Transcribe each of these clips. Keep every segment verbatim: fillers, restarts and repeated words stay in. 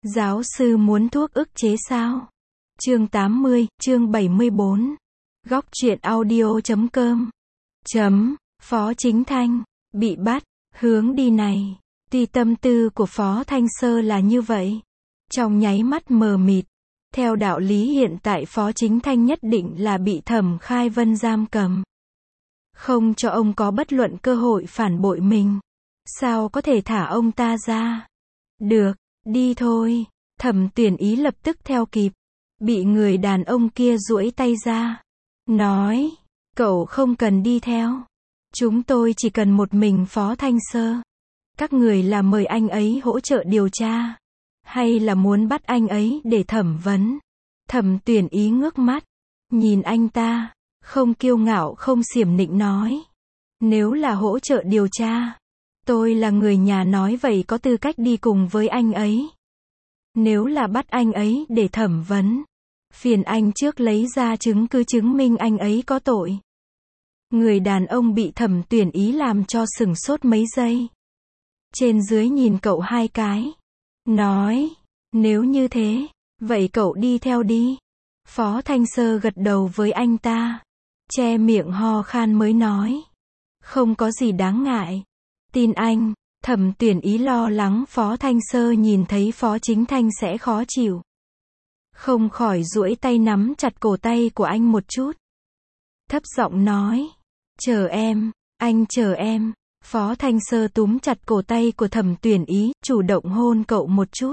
Giáo sư muốn thuốc ức chế sao? Chương tám mươi, chương bảy mươi bốn. Góc truyện audio chấm com. Chấm, Phó Chính Thanh, bị bắt, hướng đi này. Tuy tâm tư của Phó Thanh Sơ là như vậy. Trong nháy mắt mờ mịt. Theo đạo lý hiện tại Phó Chính Thanh nhất định là bị Thẩm Khai Vân giam cầm. Không cho ông có bất luận cơ hội phản bội mình. Sao có thể thả ông ta ra? Được, đi thôi. Thẩm Tuyển Ý lập tức theo kịp. Bị người đàn ông kia duỗi tay ra. Nói, cậu không cần đi theo. Chúng tôi chỉ cần một mình Phó Thanh Sơ. Các người là mời anh ấy hỗ trợ điều tra. Hay là muốn bắt anh ấy để thẩm vấn? Thẩm Tuyển Ý ngước mắt. Nhìn anh ta. Không kiêu ngạo không xiểm nịnh nói. Nếu là hỗ trợ điều tra. Tôi là người nhà nói vậy có tư cách đi cùng với anh ấy. Nếu là bắt anh ấy để thẩm vấn. Phiền anh trước lấy ra chứng cứ chứng minh anh ấy có tội. Người đàn ông bị Thẩm Tuyển Ý làm cho sửng sốt mấy giây. Trên dưới nhìn cậu hai cái. Nói, nếu như thế, vậy cậu đi theo đi. Phó Thanh Sơ gật đầu với anh ta. Che miệng ho khan mới nói. Không có gì đáng ngại. Tin anh. Thẩm Tuyển Ý lo lắng Phó Thanh Sơ nhìn thấy Phó Chính Thanh sẽ khó chịu. Không khỏi duỗi tay nắm chặt cổ tay của anh một chút. Thấp giọng nói. Chờ em, anh chờ em. Phó Thanh Sơ túm chặt cổ tay của Thẩm Tuyển Ý, chủ động hôn cậu một chút.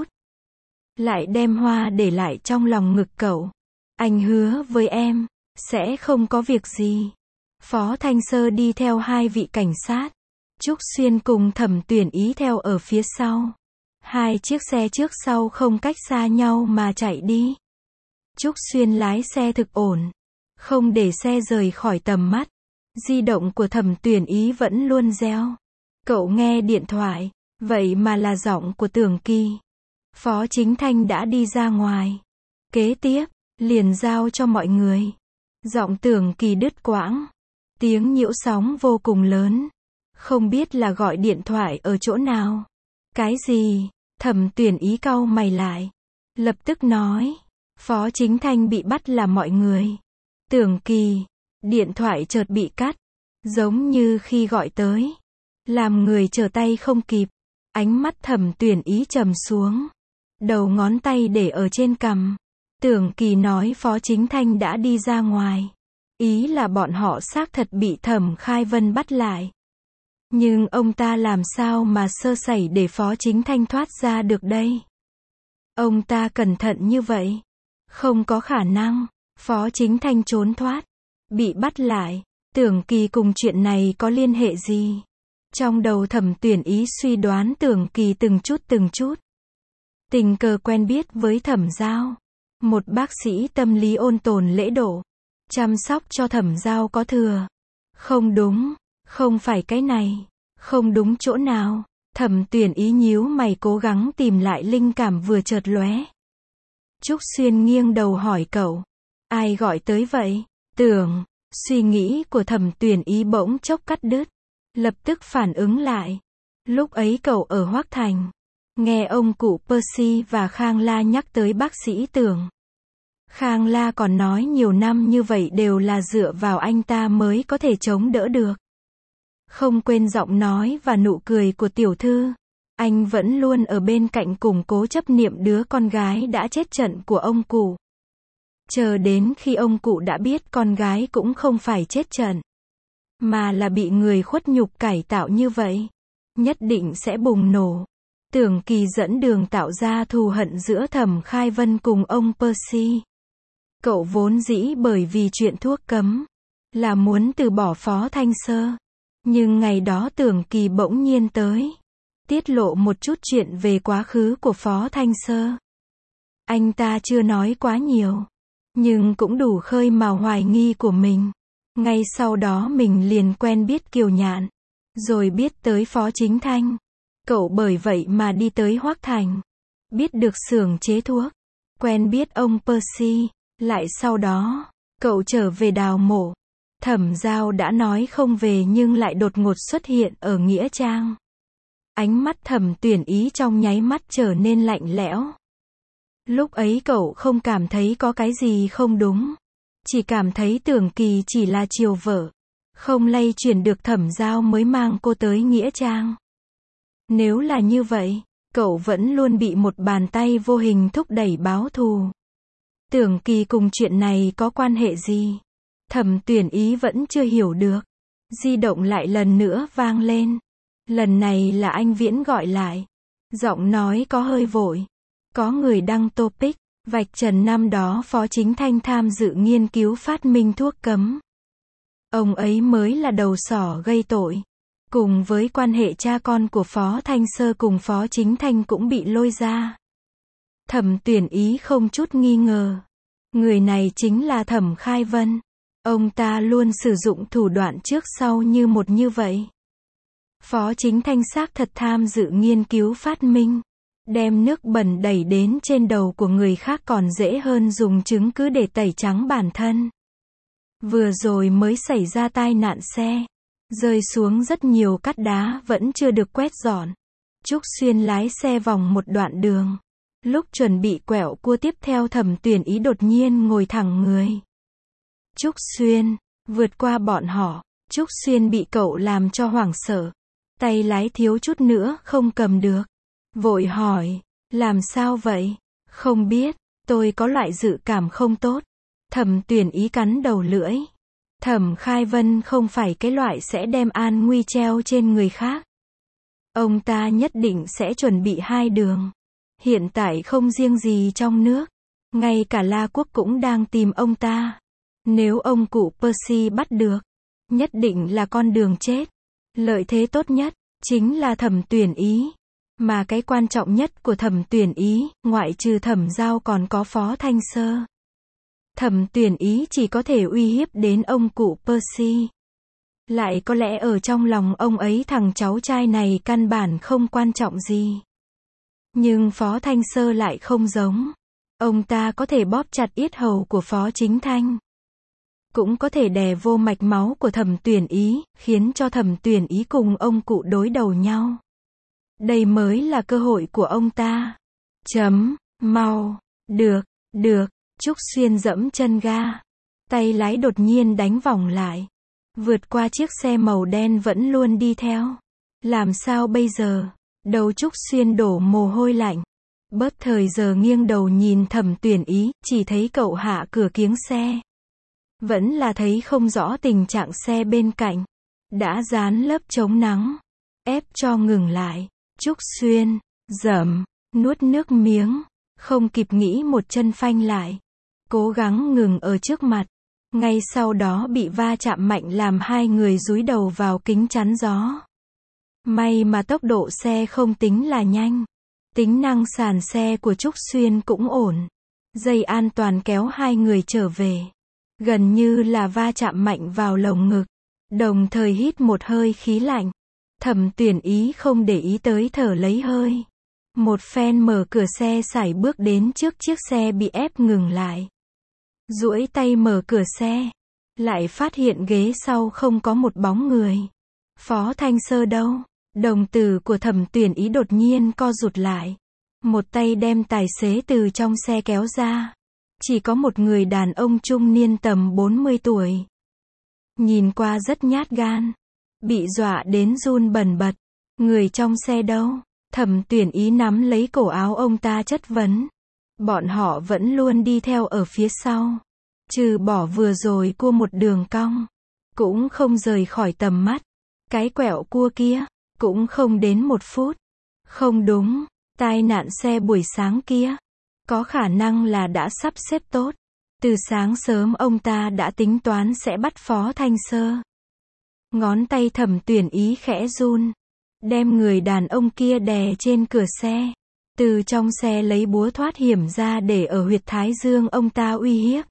Lại đem hoa để lại trong lòng ngực cậu. Anh hứa với em, sẽ không có việc gì. Phó Thanh Sơ đi theo hai vị cảnh sát. Trúc Xuyên cùng Thẩm Tuyển Ý theo ở phía sau. Hai chiếc xe trước sau không cách xa nhau mà chạy đi. Trúc Xuyên lái xe thực ổn. Không để xe rời khỏi tầm mắt. Di động của Thẩm Tuyển Ý vẫn luôn reo. Cậu nghe điện thoại. Vậy mà là giọng của Tưởng Kỳ. Phó Chính Thanh đã đi ra ngoài. Kế tiếp, liền giao cho mọi người. Giọng Tưởng Kỳ đứt quãng. Tiếng nhiễu sóng vô cùng lớn. Không biết là gọi điện thoại ở chỗ nào. Cái gì? Thẩm Tuyển Ý cau mày lại. Lập tức nói. Phó Chính Thanh bị bắt là mọi người. Tưởng Kỳ. Điện thoại chợt bị cắt. Giống như khi gọi tới. Làm người trở tay không kịp. Ánh mắt Thẩm Tuyển Ý trầm xuống. Đầu ngón tay để ở trên cằm. Tưởng Kỳ nói Phó Chính Thanh đã đi ra ngoài. Ý là bọn họ xác thật bị Thẩm Khai Vân bắt lại. Nhưng ông ta làm sao mà sơ sẩy để Phó Chính Thanh thoát ra được đây? Ông ta cẩn thận như vậy. Không có khả năng. Phó Chính Thanh trốn thoát. Bị bắt lại. Tưởng Kỳ cùng chuyện này có liên hệ gì? Trong đầu Thẩm Tuyển Ý suy đoán Tưởng Kỳ từng chút từng chút. Tình cờ quen biết với Thẩm Giao. Một bác sĩ tâm lý ôn tồn lễ độ. Chăm sóc cho Thẩm Giao có thừa. Không đúng. Không phải cái này. Không đúng chỗ nào. Thẩm Tuyển Ý nhíu mày cố gắng tìm lại linh cảm vừa chợt lóe. Trúc Xuyên nghiêng đầu hỏi cậu. Ai gọi tới vậy? Tưởng. Suy nghĩ của Thẩm Tuyển Ý bỗng chốc cắt đứt. Lập tức phản ứng lại. Lúc ấy cậu ở Hoác Thành. Nghe ông cụ Percy và Khang La nhắc tới bác sĩ Tưởng. Khang La còn nói nhiều năm như vậy đều là dựa vào anh ta mới có thể chống đỡ được. Không quên giọng nói và nụ cười của tiểu thư. Anh vẫn luôn ở bên cạnh củng cố chấp niệm đứa con gái đã chết trận của ông cụ. Chờ đến khi ông cụ đã biết con gái cũng không phải chết trận. Mà là bị người khuất nhục cải tạo như vậy. Nhất định sẽ bùng nổ. Tưởng Kỳ dẫn đường tạo ra thù hận giữa Thẩm Khai Vân cùng ông Percy. Cậu vốn dĩ bởi vì chuyện thuốc cấm. Là muốn từ bỏ Phó Thanh Sơ. Nhưng ngày đó Tưởng Kỳ bỗng nhiên tới. Tiết lộ một chút chuyện về quá khứ của Phó Thanh Sơ. Anh ta chưa nói quá nhiều. Nhưng cũng đủ khơi mào hoài nghi của mình. Ngay sau đó mình liền quen biết Kiều Nhạn. Rồi biết tới Phó Chính Thanh. Cậu bởi vậy mà đi tới Hoác Thành. Biết được xưởng chế thuốc. Quen biết ông Percy. Lại sau đó, cậu trở về Đào Mộ. Thẩm Giao đã nói không về nhưng lại đột ngột xuất hiện ở Nghĩa Trang. Ánh mắt Thẩm Tuyển Ý trong nháy mắt trở nên lạnh lẽo. Lúc ấy cậu không cảm thấy có cái gì không đúng. Chỉ cảm thấy Tưởng Kỳ chỉ là chiều vợ. Không lay chuyển được Thẩm Giao mới mang cô tới Nghĩa Trang. Nếu là như vậy, cậu vẫn luôn bị một bàn tay vô hình thúc đẩy báo thù. Tưởng Kỳ cùng chuyện này có quan hệ gì? Thẩm Tuyển Ý vẫn chưa hiểu được. Di động lại lần nữa vang lên. Lần này là anh Viễn gọi lại. Giọng nói có hơi vội. Có người đăng topic, vạch trần năm đó Phó Chính Thanh tham dự nghiên cứu phát minh thuốc cấm. Ông ấy mới là đầu sỏ gây tội. Cùng với quan hệ cha con của Phó Thanh Sơ cùng Phó Chính Thanh cũng bị lôi ra. Thẩm Tuyển Ý không chút nghi ngờ. Người này chính là Thẩm Khai Vân. Ông ta luôn sử dụng thủ đoạn trước sau như một như vậy. Phó Chính Thanh xác thật tham dự nghiên cứu phát minh. Đem nước bẩn đẩy đến trên đầu của người khác còn dễ hơn dùng chứng cứ để tẩy trắng bản thân. Vừa rồi mới xảy ra tai nạn xe. Rơi xuống rất nhiều cát đá vẫn chưa được quét dọn. Trúc Xuyên lái xe vòng một đoạn đường. Lúc chuẩn bị quẹo cua tiếp theo Thẩm Tuyển Ý đột nhiên ngồi thẳng người. Trúc Xuyên, vượt qua bọn họ, Trúc Xuyên bị cậu làm cho hoảng sợ. Tay lái thiếu chút nữa không cầm được. Vội hỏi, làm sao vậy? Không biết, tôi có loại dự cảm không tốt. Thẩm Tuyển Ý cắn đầu lưỡi. Thẩm Khai Vân không phải cái loại sẽ đem an nguy treo trên người khác. Ông ta nhất định sẽ chuẩn bị hai đường. Hiện tại không riêng gì trong nước, ngay cả La Quốc cũng đang tìm ông ta. Nếu ông cụ Percy bắt được, nhất định là con đường chết. Lợi thế tốt nhất, chính là Thẩm Tuyển Ý. Mà cái quan trọng nhất của Thẩm Tuyển Ý, ngoại trừ Thẩm Giao còn có Phó Thanh Sơ. Thẩm Tuyển Ý chỉ có thể uy hiếp đến ông cụ Percy. Lại có lẽ ở trong lòng ông ấy thằng cháu trai này căn bản không quan trọng gì. Nhưng Phó Thanh Sơ lại không giống. Ông ta có thể bóp chặt yết hầu của Phó Chính Thanh. Cũng có thể đè vô mạch máu của Thẩm Tuyển Ý, khiến cho Thẩm Tuyển Ý cùng ông cụ đối đầu nhau. Đây mới là cơ hội của ông ta. Chấm, mau, được, được, Trúc Xuyên dẫm chân ga. Tay lái đột nhiên đánh vòng lại. Vượt qua chiếc xe màu đen vẫn luôn đi theo. Làm sao bây giờ? Đầu Trúc Xuyên đổ mồ hôi lạnh. Bớt thời giờ nghiêng đầu nhìn Thẩm Tuyển Ý, chỉ thấy cậu hạ cửa kiếng xe. Vẫn là thấy không rõ tình trạng xe bên cạnh. Đã dán lớp chống nắng. Ép cho ngừng lại. Trúc Xuyên, dầm, nuốt nước miếng. Không kịp nghĩ một chân phanh lại. Cố gắng ngừng ở trước mặt. Ngay sau đó bị va chạm mạnh làm hai người dúi đầu vào kính chắn gió. May mà tốc độ xe không tính là nhanh. Tính năng sàn xe của Trúc Xuyên cũng ổn. Dây an toàn kéo hai người trở về. Gần như là va chạm mạnh vào lồng ngực. Đồng thời hít một hơi khí lạnh. Thẩm Tuyển Ý không để ý tới thở lấy hơi. Một phen mở cửa xe sải bước đến trước chiếc xe bị ép ngừng lại. Duỗi tay mở cửa xe. Lại phát hiện ghế sau không có một bóng người. Phó Thanh Sơ đâu? Đồng tử của Thẩm Tuyển Ý đột nhiên co rụt lại. Một tay đem tài xế từ trong xe kéo ra. Chỉ có một người đàn ông trung niên tầm bốn mươi tuổi. Nhìn qua rất nhát gan. Bị dọa đến run bần bật. Người trong xe đâu? Thẩm Tuyển Ý nắm lấy cổ áo ông ta chất vấn. Bọn họ vẫn luôn đi theo ở phía sau. Trừ bỏ vừa rồi cua một đường cong. Cũng không rời khỏi tầm mắt. Cái quẹo cua kia. Cũng không đến một phút. Không đúng. Tai nạn xe buổi sáng kia. Có khả năng là đã sắp xếp tốt. Từ sáng sớm ông ta đã tính toán sẽ bắt Phó Thanh Sơ. Ngón tay Thẩm Tuyển Ý khẽ run. Đem người đàn ông kia đè trên cửa xe. Từ trong xe lấy búa thoát hiểm ra để ở huyệt thái dương ông ta uy hiếp.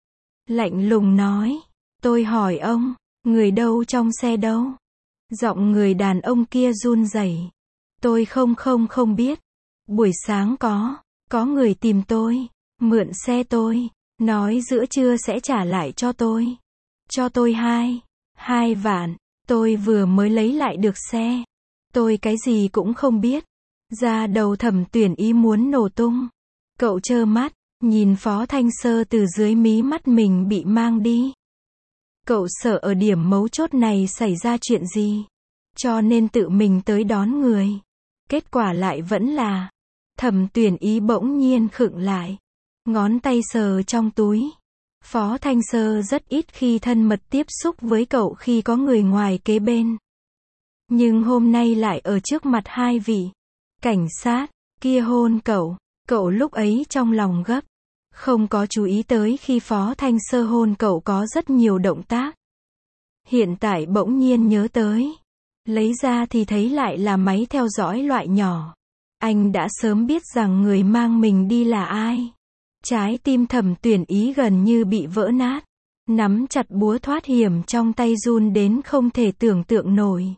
Lạnh lùng nói. Tôi hỏi ông, người đâu trong xe đâu? Giọng người đàn ông kia run rẩy. Tôi không không không biết. Buổi sáng có, có người tìm tôi, mượn xe tôi, nói giữa trưa sẽ trả lại cho tôi. Cho tôi hai, hai vạn, tôi vừa mới lấy lại được xe. Tôi cái gì cũng không biết. Da đầu Thẩm Tuyển Ý muốn nổ tung. Cậu trơ mắt, nhìn Phó Thanh Sơ từ dưới mí mắt mình bị mang đi. Cậu sợ ở điểm mấu chốt này xảy ra chuyện gì, cho nên tự mình tới đón người. Kết quả lại vẫn là, Thẩm Tuyển Ý bỗng nhiên khựng lại, ngón tay sờ trong túi. Phó Thanh Sơ rất ít khi thân mật tiếp xúc với cậu khi có người ngoài kế bên. Nhưng hôm nay lại ở trước mặt hai vị cảnh sát kia hôn cậu. Cậu lúc ấy trong lòng gấp, không có chú ý tới khi Phó Thanh Sơ hôn cậu có rất nhiều động tác. Hiện tại bỗng nhiên nhớ tới, lấy ra thì thấy lại là máy theo dõi loại nhỏ. Anh đã sớm biết rằng người mang mình đi là ai. Trái tim Thẩm Tuyển Ý gần như bị vỡ nát, nắm chặt búa thoát hiểm trong tay run đến không thể tưởng tượng nổi.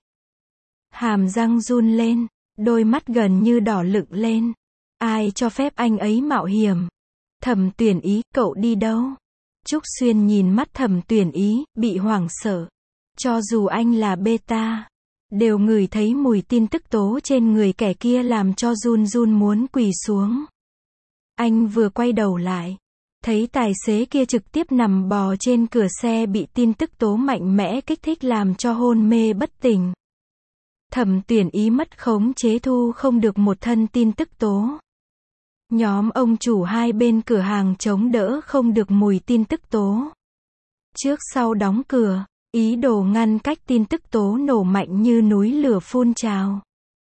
Hàm răng run lên, đôi mắt gần như đỏ lựng lên. Ai cho phép anh ấy mạo hiểm? Thẩm Tuyển Ý, cậu đi đâu? Trúc Xuyên nhìn mắt Thẩm Tuyển Ý, bị hoảng sợ. Cho dù anh là beta, đều ngửi thấy mùi tin tức tố trên người kẻ kia làm cho run run muốn quỳ xuống. Anh vừa quay đầu lại, thấy tài xế kia trực tiếp nằm bò trên cửa xe bị tin tức tố mạnh mẽ kích thích làm cho hôn mê bất tỉnh. Thẩm Tuyển Ý mất khống chế thu không được một thân tin tức tố. Nhóm ông chủ hai bên cửa hàng chống đỡ không được mùi tin tức tố. Trước sau đóng cửa, ý đồ ngăn cách tin tức tố nổ mạnh như núi lửa phun trào.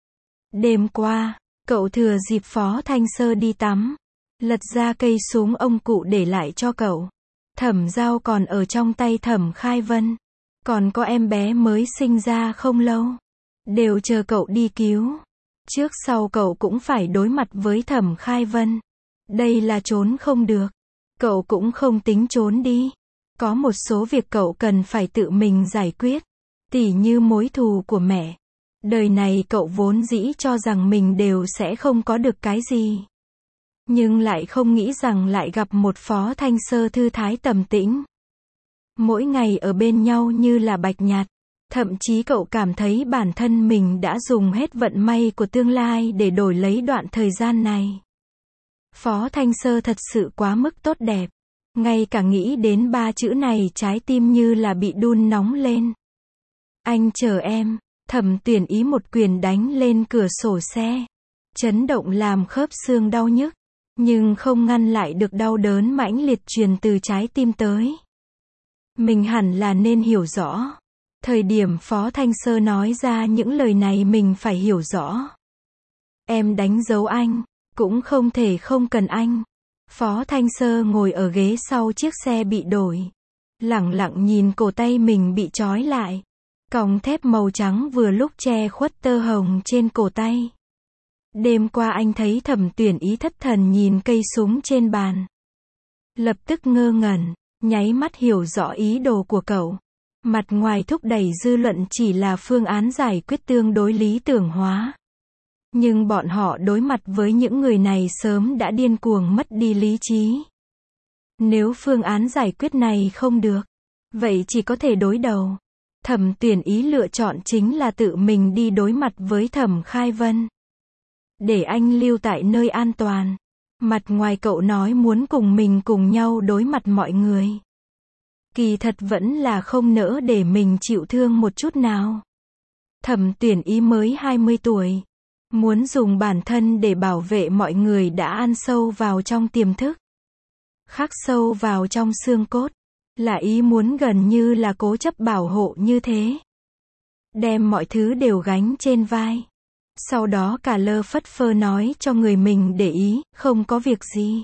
Đêm qua, cậu thừa dịp Phó Thanh Sơ đi tắm, lật ra cây súng ông cụ để lại cho cậu. Thẩm Giao còn ở trong tay Thẩm Khai Vân. Còn có em bé mới sinh ra không lâu. Đều chờ cậu đi cứu. Trước sau cậu cũng phải đối mặt với Thẩm Khai Vân. Đây là trốn không được. Cậu cũng không tính trốn đi. Có một số việc cậu cần phải tự mình giải quyết. Tỉ như mối thù của mẹ. Đời này cậu vốn dĩ cho rằng mình đều sẽ không có được cái gì. Nhưng lại không nghĩ rằng lại gặp một Phó Thanh Sơ thư thái tầm tĩnh. Mỗi ngày ở bên nhau như là bạch nhật. Thậm chí cậu cảm thấy bản thân mình đã dùng hết vận may của tương lai để đổi lấy đoạn thời gian này. Phó Thanh Sơ thật sự quá mức tốt đẹp. Ngay cả nghĩ đến ba chữ này trái tim như là bị đun nóng lên. Anh chờ em. Thẩm Tuyển Ý một quyền đánh lên cửa sổ xe. Chấn động làm khớp xương đau nhức. Nhưng không ngăn lại được đau đớn mãnh liệt truyền từ trái tim tới. Mình hẳn là nên hiểu rõ. Thời điểm Phó Thanh Sơ nói ra những lời này mình phải hiểu rõ. Em đánh dấu anh, cũng không thể không cần anh. Phó Thanh Sơ ngồi ở ghế sau chiếc xe bị đổi. Lẳng lặng nhìn cổ tay mình bị trói lại. Còng thép màu trắng vừa lúc che khuất tơ hồng trên cổ tay. Đêm qua anh thấy Thẩm Tuyển Ý thất thần nhìn cây súng trên bàn. Lập tức ngơ ngẩn, nháy mắt hiểu rõ ý đồ của cậu. Mặt ngoài thúc đẩy dư luận chỉ là phương án giải quyết tương đối lý tưởng hóa. Nhưng bọn họ đối mặt với những người này sớm đã điên cuồng mất đi lý trí. Nếu phương án giải quyết này không được, vậy chỉ có thể đối đầu. Thẩm Tuyển Ý lựa chọn chính là tự mình đi đối mặt với Thẩm Khai Vân. Để anh lưu tại nơi an toàn. Mặt ngoài cậu nói muốn cùng mình cùng nhau đối mặt mọi người. Kỳ thật vẫn là không nỡ để mình chịu thương một chút nào. Thẩm Tuyển Ý mới hai mươi tuổi. Muốn dùng bản thân để bảo vệ mọi người đã ăn sâu vào trong tiềm thức. Khắc sâu vào trong xương cốt. Là ý muốn gần như là cố chấp bảo hộ như thế. Đem mọi thứ đều gánh trên vai. Sau đó cả lơ phất phơ nói cho người mình để ý, không có việc gì.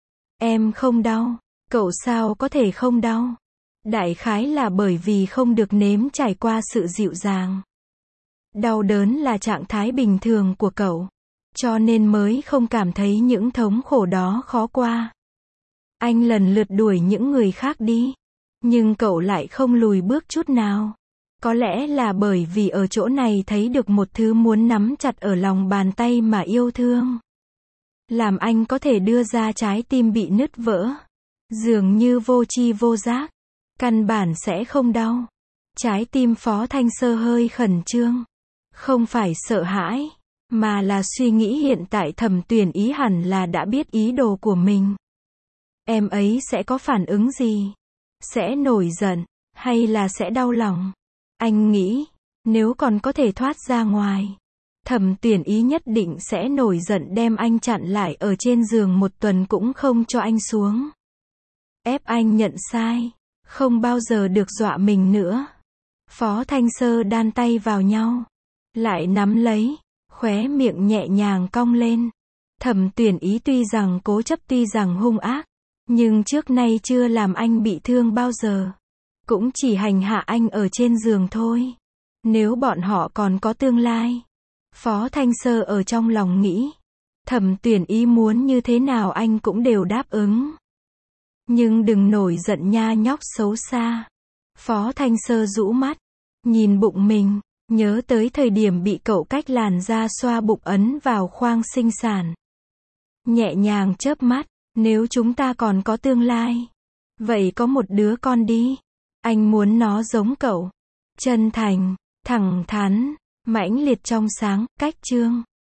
Em không đau. Cậu sao có thể không đau? Đại khái là bởi vì không được nếm trải qua sự dịu dàng. Đau đớn là trạng thái bình thường của cậu. Cho nên mới không cảm thấy những thống khổ đó khó qua. Anh lần lượt đuổi những người khác đi. Nhưng cậu lại không lùi bước chút nào. Có lẽ là bởi vì ở chỗ này thấy được một thứ muốn nắm chặt ở lòng bàn tay mà yêu thương. Làm anh có thể đưa ra trái tim bị nứt vỡ. Dường như vô tri vô giác. Căn bản sẽ không đau. Trái tim Phó Thanh Sơ hơi khẩn trương. Không phải sợ hãi. mà là suy nghĩ hiện tại Thẩm Tuyển Ý hẳn là đã biết ý đồ của mình. Em ấy sẽ có phản ứng gì? Sẽ nổi giận, hay là sẽ đau lòng? Anh nghĩ, nếu còn có thể thoát ra ngoài, Thẩm Tuyển Ý nhất định sẽ nổi giận đem anh chặn lại ở trên giường một tuần cũng không cho anh xuống. Ép anh nhận sai, không bao giờ được dọa mình nữa. Phó Thanh Sơ đan tay vào nhau, lại nắm lấy, khóe miệng nhẹ nhàng cong lên. Thẩm Tuyển Ý tuy rằng cố chấp, tuy rằng hung ác, nhưng trước nay chưa làm anh bị thương bao giờ. Cũng chỉ hành hạ anh ở trên giường thôi. Nếu bọn họ còn có tương lai. Phó Thanh Sơ ở trong lòng nghĩ. Thẩm Tuyển Ý muốn như thế nào anh cũng đều đáp ứng. Nhưng đừng nổi giận nha nhóc xấu xa. Phó Thanh Sơ rũ mắt, nhìn bụng mình, nhớ tới thời điểm bị cậu cách làn da xoa bụng ấn vào khoang sinh sản. Nhẹ nhàng chớp mắt, nếu chúng ta còn có tương lai, vậy có một đứa con đi. Anh muốn nó giống cậu. Chân thành, thẳng thắn, mãnh liệt trong sáng. Cách chương